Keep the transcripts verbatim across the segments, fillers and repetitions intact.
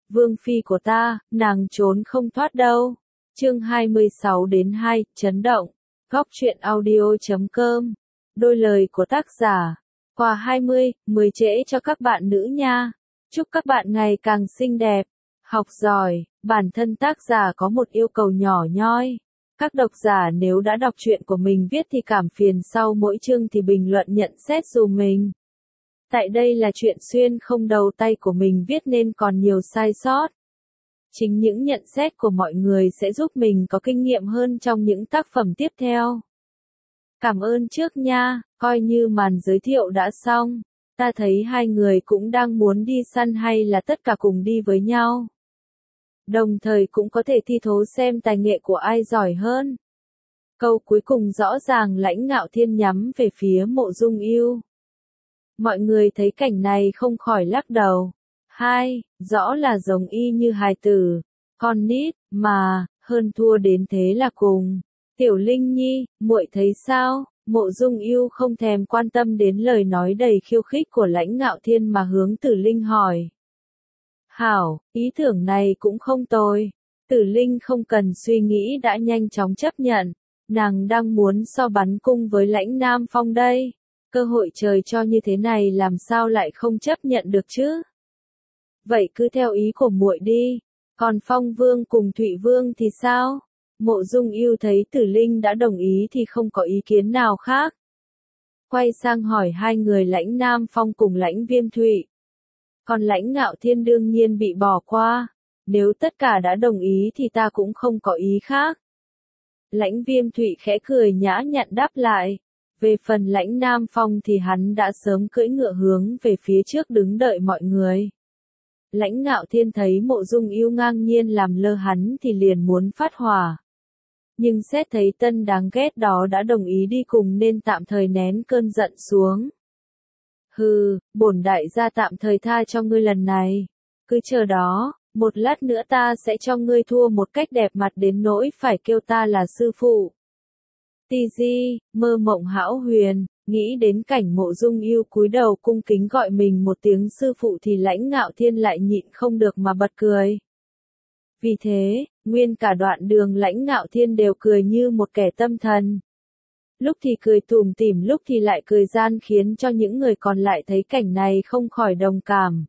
Vương phi của ta, nàng trốn không thoát đâu. Chương hai mươi sáu đến hai, chấn động. Góc truyện audio chấm com. Đôi lời của tác giả. Quà hai mươi, mười trễ cho các bạn nữ nha. Chúc các bạn ngày càng xinh đẹp, học giỏi. Bản thân tác giả có một yêu cầu nhỏ nhoi. Các độc giả nếu đã đọc truyện của mình viết thì cảm phiền sau mỗi chương thì bình luận nhận xét dùm mình. Tại đây là chuyện xuyên không đầu tay của mình viết nên còn nhiều sai sót. Chính những nhận xét của mọi người sẽ giúp mình có kinh nghiệm hơn trong những tác phẩm tiếp theo. Cảm ơn trước nha, coi như màn giới thiệu đã xong. Ta thấy hai người cũng đang muốn đi săn hay là tất cả cùng đi với nhau. Đồng thời cũng có thể thi thố xem tài nghệ của ai giỏi hơn. Câu cuối cùng rõ ràng Lãnh Ngạo Thiên nhắm về phía Mộ Dung Ưu. Mọi người thấy cảnh này không khỏi lắc đầu. Hai, rõ là giống y như hài tử, con nít, mà, hơn thua đến thế là cùng. Tiểu Linh Nhi, muội thấy sao? Mộ Dung Ưu không thèm quan tâm đến lời nói đầy khiêu khích của Lãnh Ngạo Thiên mà hướng Tử Linh hỏi. Hảo, ý tưởng này cũng không tồi. Tử Linh không cần suy nghĩ đã nhanh chóng chấp nhận. Nàng đang muốn so bắn cung với Lãnh Nam Phong đây. Cơ hội trời cho như thế này làm sao lại không chấp nhận được chứ? Vậy cứ theo ý của muội đi. Còn Phong Vương cùng Thụy Vương thì sao? Mộ Dung Ưu thấy Tử Linh đã đồng ý thì không có ý kiến nào khác. Quay sang hỏi hai người Lãnh Nam Phong cùng Lãnh Viêm Thụy. Còn Lãnh Ngạo Thiên đương nhiên bị bỏ qua. Nếu tất cả đã đồng ý thì ta cũng không có ý khác. Lãnh Viêm Thụy khẽ cười nhã nhặn đáp lại. Về phần Lãnh Nam Phong thì hắn đã sớm cưỡi ngựa hướng về phía trước đứng đợi mọi người. Lãnh Ngạo Thiên thấy Mộ Dung Ưu ngang nhiên làm lơ hắn thì liền muốn phát hỏa. Nhưng xét thấy tân đáng ghét đó đã đồng ý đi cùng nên tạm thời nén cơn giận xuống. Hừ, bổn đại gia tạm thời tha cho ngươi lần này. Cứ chờ đó, một lát nữa ta sẽ cho ngươi thua một cách đẹp mặt đến nỗi phải kêu ta là sư phụ. Tì di, mơ mộng hão huyền, nghĩ đến cảnh Mộ Dung Ưu cúi đầu cung kính gọi mình một tiếng sư phụ thì Lãnh Ngạo Thiên lại nhịn không được mà bật cười. Vì thế, nguyên cả đoạn đường Lãnh Ngạo Thiên đều cười như một kẻ tâm thần. Lúc thì cười tủm tỉm lúc thì lại cười gian khiến cho những người còn lại thấy cảnh này không khỏi đồng cảm.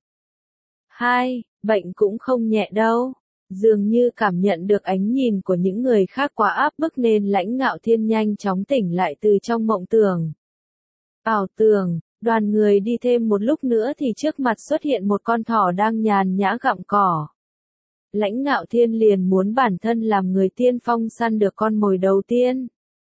Hai, bệnh cũng không nhẹ đâu. Dường như cảm nhận được ánh nhìn của những người khác quá áp bức nên Lãnh Ngạo Thiên nhanh chóng tỉnh lại từ trong mộng tưởng. Ảo tưởng, đoàn người đi thêm một lúc nữa thì trước mặt xuất hiện một con thỏ đang nhàn nhã gặm cỏ. Lãnh Ngạo Thiên liền muốn bản thân làm người tiên phong săn được con mồi đầu tiên.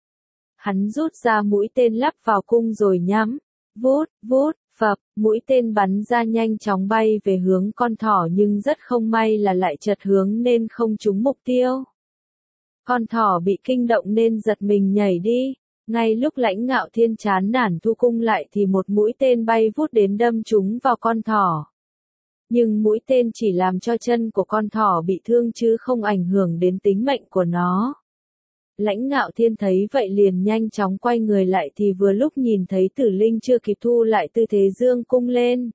Hắn rút ra mũi tên lắp vào cung rồi nhắm, vút, vút, phập, mũi tên bắn ra nhanh chóng bay về hướng con thỏ nhưng rất không may là lại chật hướng nên không trúng mục tiêu. Con thỏ bị kinh động nên giật mình nhảy đi, ngay lúc Lãnh Ngạo Thiên chán nản thu cung lại thì một mũi tên bay vút đến đâm trúng vào con thỏ. Nhưng mũi tên chỉ làm cho chân của con thỏ bị thương chứ không ảnh hưởng đến tính mệnh của nó. Lãnh Ngạo Thiên thấy vậy liền nhanh chóng quay người lại thì vừa lúc nhìn thấy Tử Linh chưa kịp thu lại tư thế dương cung lên.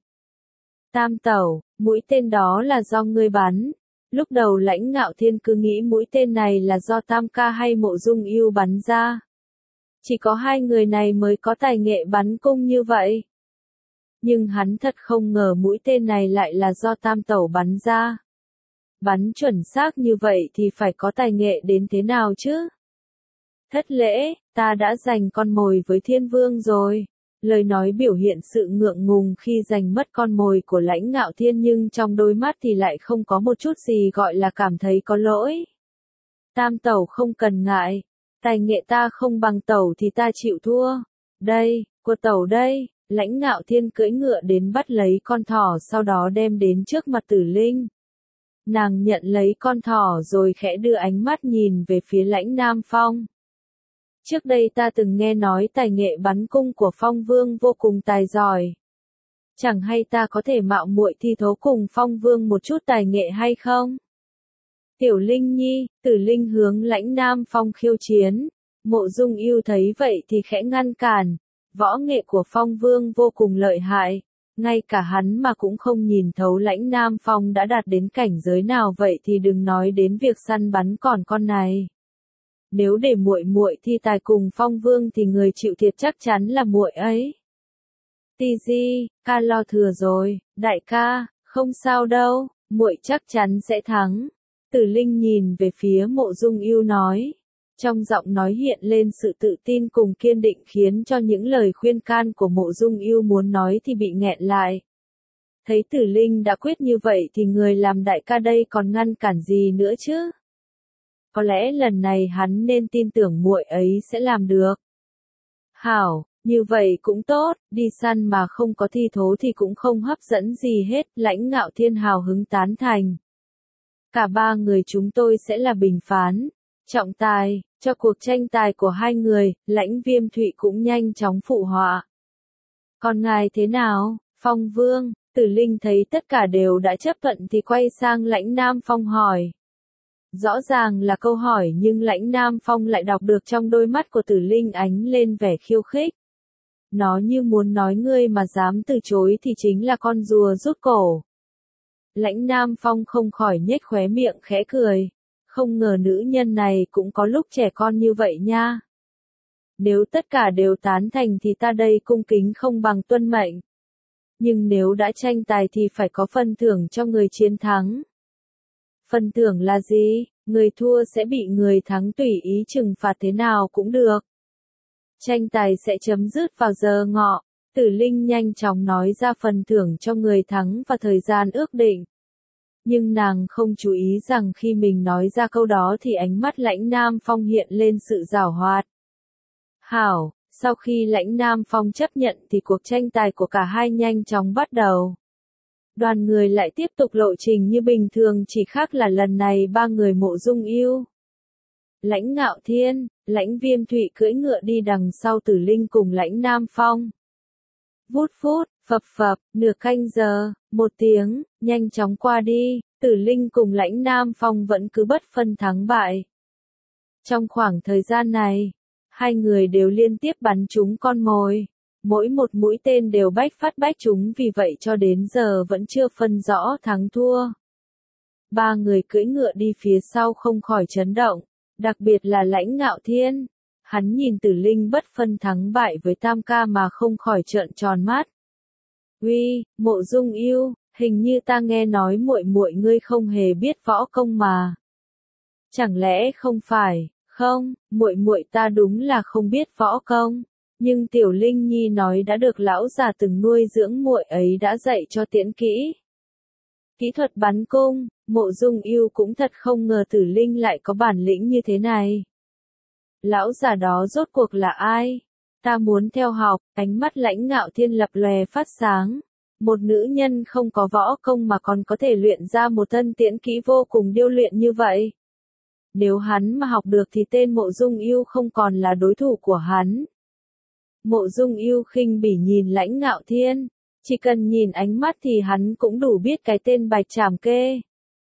Tam tẩu, mũi tên đó là do ngươi bắn. Lúc đầu Lãnh Ngạo Thiên cứ nghĩ mũi tên này là do Tam ca hay Mộ Dung Ưu bắn ra. Chỉ có hai người này mới có tài nghệ bắn cung như vậy. Nhưng hắn thật không ngờ mũi tên này lại là do Tam tẩu bắn ra. Bắn chuẩn xác như vậy thì phải có tài nghệ đến thế nào chứ? Thất lễ, ta đã giành con mồi với Thiên Vương rồi. Lời nói biểu hiện sự ngượng ngùng khi giành mất con mồi của Lãnh Ngạo Thiên nhưng trong đôi mắt thì lại không có một chút gì gọi là cảm thấy có lỗi. Tam tẩu không cần ngại. Tài nghệ ta không bằng tẩu thì ta chịu thua. Đây, của tẩu đây. Lãnh Ngạo Thiên cưỡi ngựa đến bắt lấy con thỏ sau đó đem đến trước mặt Tử Linh. Nàng nhận lấy con thỏ rồi khẽ đưa ánh mắt nhìn về phía Lãnh Nam Phong. Trước đây ta từng nghe nói tài nghệ bắn cung của Phong Vương vô cùng tài giỏi. Chẳng hay ta có thể mạo muội thi thố cùng Phong Vương một chút tài nghệ hay không? Tiểu Linh Nhi, Tử Linh hướng Lãnh Nam Phong khiêu chiến. Mộ Dung Ưu thấy vậy thì khẽ ngăn cản. Võ nghệ của Phong Vương vô cùng lợi hại. Ngay cả hắn mà cũng không nhìn thấu Lãnh Nam Phong đã đạt đến cảnh giới nào vậy thì đừng nói đến việc săn bắn còn con này. Nếu để muội muội thi tài cùng Phong Vương thì người chịu thiệt chắc chắn là muội ấy. Ti Di, ca lo thừa rồi, đại ca, không sao đâu, muội chắc chắn sẽ thắng. Tử Linh nhìn về phía Mộ Dung Ưu nói. Trong giọng nói hiện lên sự tự tin cùng kiên định khiến cho những lời khuyên can của Mộ Dung Ưu muốn nói thì bị nghẹn lại. Thấy Tử Linh đã quyết như vậy thì người làm đại ca đây còn ngăn cản gì nữa chứ? Có lẽ lần này hắn nên tin tưởng muội ấy sẽ làm được. Hảo, như vậy cũng tốt, đi săn mà không có thi thố thì cũng không hấp dẫn gì hết, Lãnh Ngạo Thiên hào hứng tán thành. Cả ba người chúng tôi sẽ là bình phán, trọng tài, cho cuộc tranh tài của hai người, Lãnh Viêm Thụy cũng nhanh chóng phụ họa. Còn ngài thế nào, Phong Vương? Tử Linh thấy tất cả đều đã chấp thuận thì quay sang Lãnh Nam Phong hỏi. Rõ ràng là câu hỏi nhưng Lãnh Nam Phong lại đọc được trong đôi mắt của Tử Linh ánh lên vẻ khiêu khích. Nó như muốn nói ngươi mà dám từ chối thì chính là con rùa rút cổ. Lãnh Nam Phong không khỏi nhếch khóe miệng khẽ cười. Không ngờ nữ nhân này cũng có lúc trẻ con như vậy nha. Nếu tất cả đều tán thành thì ta đây cung kính không bằng tuân mệnh. Nhưng nếu đã tranh tài thì phải có phần thưởng cho người chiến thắng. Phần thưởng là gì? Người thua sẽ bị người thắng tùy ý trừng phạt thế nào cũng được. Tranh tài sẽ chấm dứt vào giờ ngọ. Tử Linh nhanh chóng nói ra phần thưởng cho người thắng và thời gian ước định. Nhưng nàng không chú ý rằng khi mình nói ra câu đó thì ánh mắt Lãnh Nam Phong hiện lên sự giảo hoạt. Hảo, sau khi Lãnh Nam Phong chấp nhận thì cuộc tranh tài của cả hai nhanh chóng bắt đầu. Đoàn người lại tiếp tục lộ trình như bình thường, chỉ khác là lần này ba người Mộ Dung Ưu, Lãnh Ngạo Thiên, Lãnh Viêm Thụy cưỡi ngựa đi đằng sau Tử Linh cùng Lãnh Nam Phong. Vút phút, phập phập, nửa canh giờ, một tiếng, nhanh chóng qua đi, Tử Linh cùng Lãnh Nam Phong vẫn cứ bất phân thắng bại. Trong khoảng thời gian này, hai người đều liên tiếp bắn trúng con mồi. Mỗi một mũi tên đều bách phát bách trúng, vì vậy cho đến giờ vẫn chưa phân rõ thắng thua. Ba người cưỡi ngựa đi phía sau không khỏi chấn động, đặc biệt là Lãnh Ngạo Thiên. Hắn nhìn Tử Linh bất phân thắng bại với Tam Ca mà không khỏi trợn tròn mắt. Uy, Mộ Dung Ưu, hình như ta nghe nói muội muội ngươi không hề biết võ công mà. Chẳng lẽ không phải? Không, muội muội ta đúng là không biết võ công. Nhưng Tiểu Linh Nhi nói đã được lão già từng nuôi dưỡng muội ấy đã dạy cho tiễn kỹ. Kỹ thuật bắn cung, Mộ Dung Ưu cũng thật không ngờ Tử Linh lại có bản lĩnh như thế này. Lão già đó rốt cuộc là ai? Ta muốn theo học, ánh mắt Lãnh Ngạo Thiên lập lòe phát sáng. Một nữ nhân không có võ công mà còn có thể luyện ra một thân tiễn kỹ vô cùng điêu luyện như vậy. Nếu hắn mà học được thì tên Mộ Dung Ưu không còn là đối thủ của hắn. Mộ Dung Ưu khinh bỉ nhìn Lãnh Ngạo Thiên, chỉ cần nhìn ánh mắt thì hắn cũng đủ biết cái tên Bạch Trảm Kê.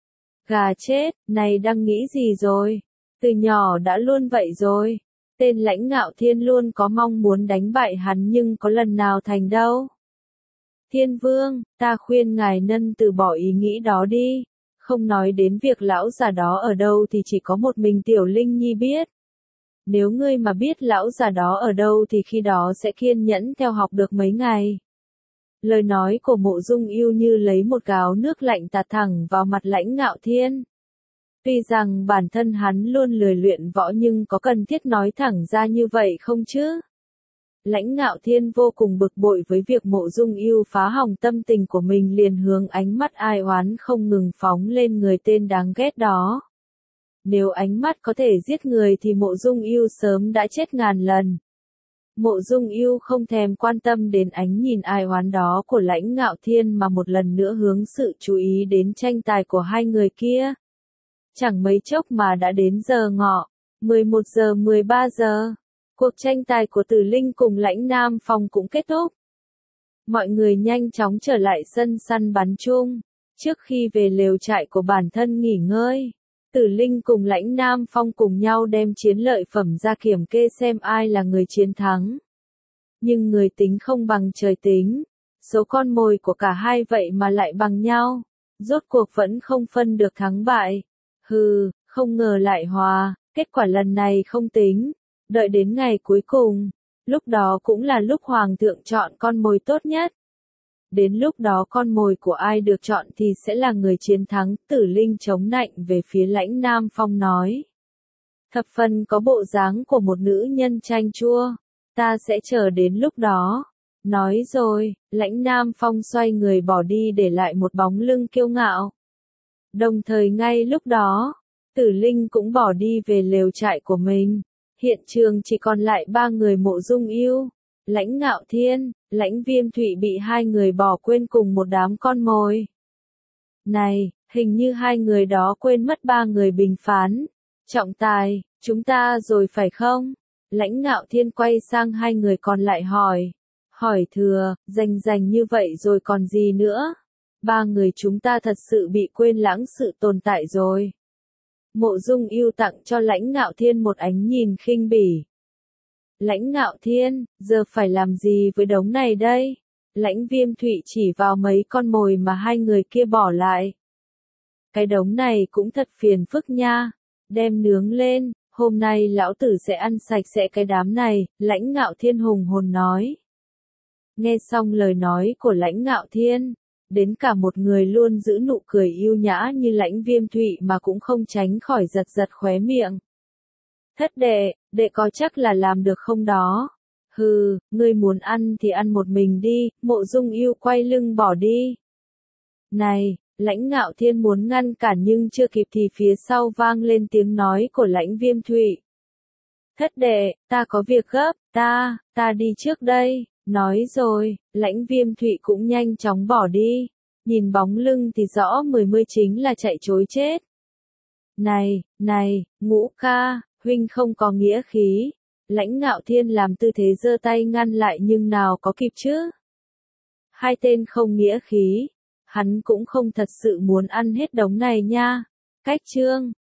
Gà chết, này đang nghĩ gì rồi? Từ nhỏ đã luôn vậy rồi. Tên Lãnh Ngạo Thiên luôn có mong muốn đánh bại hắn nhưng có lần nào thành đâu. Thiên Vương, ta khuyên ngài nên từ bỏ ý nghĩ đó đi. Không nói đến việc lão già đó ở đâu thì chỉ có một mình Tiểu Linh Nhi biết. Nếu ngươi mà biết lão già đó ở đâu thì khi đó sẽ kiên nhẫn theo học được mấy ngày. Lời nói của Mộ Dung Ưu như lấy một gáo nước lạnh tạt thẳng vào mặt Lãnh Ngạo Thiên. Tuy rằng bản thân hắn luôn lười luyện võ nhưng có cần thiết nói thẳng ra như vậy không chứ? Lãnh Ngạo Thiên vô cùng bực bội với việc Mộ Dung Ưu phá hỏng tâm tình của mình, liền hướng ánh mắt ai oán không ngừng phóng lên người tên đáng ghét đó. Nếu ánh mắt có thể giết người thì Mộ Dung Ưu sớm đã chết ngàn lần. Mộ Dung Ưu không thèm quan tâm đến ánh nhìn ai oán đó của Lãnh Ngạo Thiên mà một lần nữa hướng sự chú ý đến tranh tài của hai người kia. Chẳng mấy chốc mà đã đến giờ ngọ, mười một giờ mười ba giờ. Cuộc tranh tài của Tử Linh cùng Lãnh Nam Phong cũng kết thúc. Mọi người nhanh chóng trở lại sân săn bắn chung. Trước khi về lều trại của bản thân nghỉ ngơi, Tử Linh cùng Lãnh Nam Phong cùng nhau đem chiến lợi phẩm ra kiểm kê xem ai là người chiến thắng. Nhưng người tính không bằng trời tính. Số con mồi của cả hai vậy mà lại bằng nhau. Rốt cuộc vẫn không phân được thắng bại. Hừ, không ngờ lại hòa, kết quả lần này không tính. Đợi đến ngày cuối cùng, lúc đó cũng là lúc Hoàng thượng chọn con mồi tốt nhất. Đến lúc đó con mồi của ai được chọn thì sẽ là người chiến thắng. Tử Linh chống nạnh về phía Lãnh Nam Phong nói. Thập phần có bộ dáng của một nữ nhân chanh chua. Ta sẽ chờ đến lúc đó. Nói rồi, Lãnh Nam Phong xoay người bỏ đi để lại một bóng lưng kiêu ngạo. Đồng thời ngay lúc đó, Tử Linh cũng bỏ đi về lều trại của mình. Hiện trường chỉ còn lại ba người Mộ Dung Ưu, Lãnh Ngạo Thiên, Lãnh Viêm Thụy bị hai người bỏ quên cùng một đám con mồi. Này, hình như hai người đó quên mất ba người bình phán. Trọng tài, chúng ta rồi phải không? Lãnh Ngạo Thiên quay sang hai người còn lại hỏi. Hỏi thừa, rành rành như vậy rồi còn gì nữa? Ba người chúng ta thật sự bị quên lãng sự tồn tại rồi. Mộ Dung Ưu tặng cho Lãnh Ngạo Thiên một ánh nhìn khinh bỉ. Lãnh Ngạo Thiên, giờ phải làm gì với đống này đây? Lãnh Viêm Thụy chỉ vào mấy con mồi mà hai người kia bỏ lại. Cái đống này cũng thật phiền phức nha. Đem nướng lên, hôm nay lão tử sẽ ăn sạch sẽ cái đám này, Lãnh Ngạo Thiên hùng hồn nói. Nghe xong lời nói của Lãnh Ngạo Thiên, đến cả một người luôn giữ nụ cười yêu nhã như Lãnh Viêm Thụy mà cũng không tránh khỏi giật giật khóe miệng. Thất đệ, đệ có chắc là làm được không đó? Hừ, ngươi muốn ăn thì ăn một mình đi, Mộ Dung Ưu quay lưng bỏ đi. Này, Lãnh Ngạo Thiên muốn ngăn cản nhưng chưa kịp thì phía sau vang lên tiếng nói của Lãnh Viêm Thụy. Thất đệ, ta có việc gấp, ta, ta đi trước đây. Nói rồi, Lãnh Viêm Thụy cũng nhanh chóng bỏ đi. Nhìn bóng lưng thì rõ mười mươi chính là chạy trối chết. Này, này, Ngũ ca, huynh không có nghĩa khí. Lãnh Ngạo Thiên làm tư thế giơ tay ngăn lại nhưng nào có kịp chứ. Hai tên không nghĩa khí. Hắn cũng không thật sự muốn ăn hết đống này nha. Cách chương